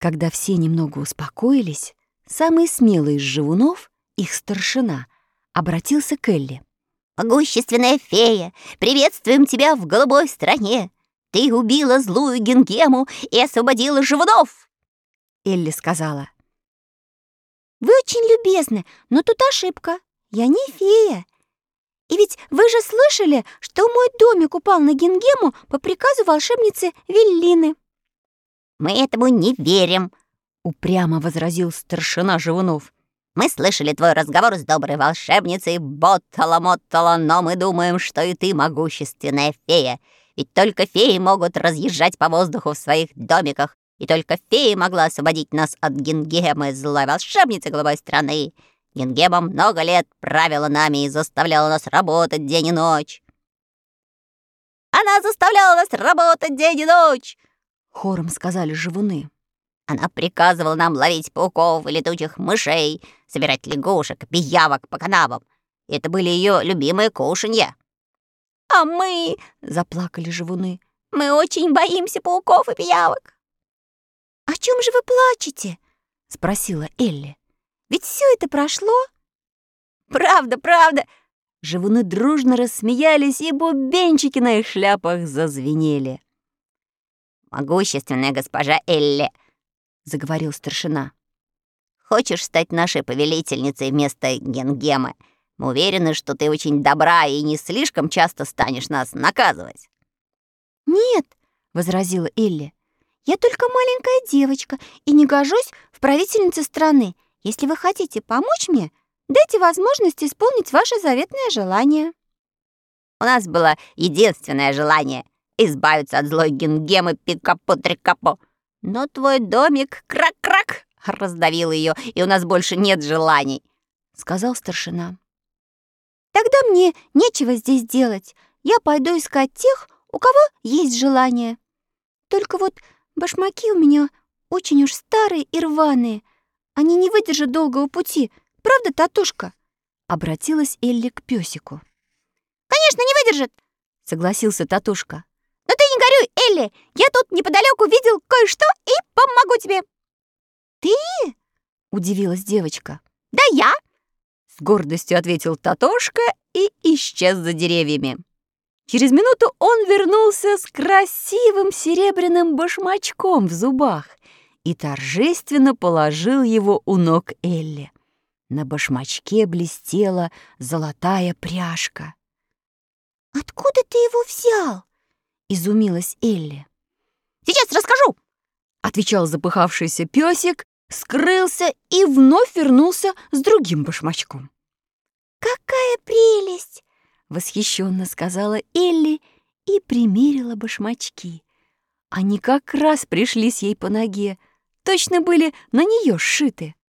Когда все немного успокоились, самый смелый из живунов, их старшина, обратился к Элли. «Могущественная фея, приветствуем тебя в голубой стране! Ты убила злую Гингему и освободила живунов!» Элли сказала: «Вы очень любезны, но тут ошибка. Я не фея. И ведь вы же слышали, что мой домик упал на Гингему по приказу волшебницы Веллины». «Мы этому не верим», — упрямо возразил старшина живунов. «Мы слышали твой разговор с доброй волшебницей Боттала-Моттала, но мы думаем, что и ты могущественная фея. Ведь только феи могут разъезжать по воздуху в своих домиках, и только фея могла освободить нас от Гингемы, злой волшебницы голубой страны. Гингема много лет правила нами и заставляла нас работать день и ночь». «Она заставляла нас работать день и ночь!» — хором сказали живуны. «Она приказывала нам ловить пауков и летучих мышей, собирать лягушек, пиявок по канавам. Это были ее любимые кушанья». «А мы, — заплакали живуны, — мы очень боимся пауков и пиявок». «О чем же вы плачете?» — спросила Элли. «Ведь все это прошло». «Правда, правда!» Живуны дружно рассмеялись, и бубенчики на их шляпах зазвенели. «Могущественная госпожа Элли, — заговорил старшина, — хочешь стать нашей повелительницей вместо Гингемы? Мы уверены, что ты очень добра и не слишком часто станешь нас наказывать». «Нет, — возразила Элли, — я только маленькая девочка и не гожусь в правительнице страны. Если вы хотите помочь мне, дайте возможность исполнить ваше заветное желание». «У нас было единственное желание — избавиться от злой Гингемы Пикапо-Трикапо. Но твой домик крак-крак раздавил ее, и у нас больше нет желаний», — сказал старшина. «Тогда мне нечего здесь делать. Я пойду искать тех, у кого есть желание. Только вот башмаки у меня очень уж старые и рваные. Они не выдержат долгого пути. Правда, Татушка?» Обратилась Элли к пёсику. «Конечно, не выдержит!» — согласился Татушка. «Но ты не горюй, Элли! Я тут неподалеку видел кое-что и помогу тебе!» «Ты?» — удивилась девочка. «Да я!» — с гордостью ответил Татошка и исчез за деревьями. Через минуту он вернулся с красивым серебряным башмачком в зубах и торжественно положил его у ног Элли. На башмачке блестела золотая пряжка. «Откуда ты его взял?» — изумилась Элли. «Сейчас расскажу!» — отвечал запыхавшийся пёсик, скрылся и вновь вернулся с другим башмачком. «Какая прелесть!» — восхищенно сказала Элли и примерила башмачки. Они как раз пришлись ей по ноге, точно были на нее сшиты.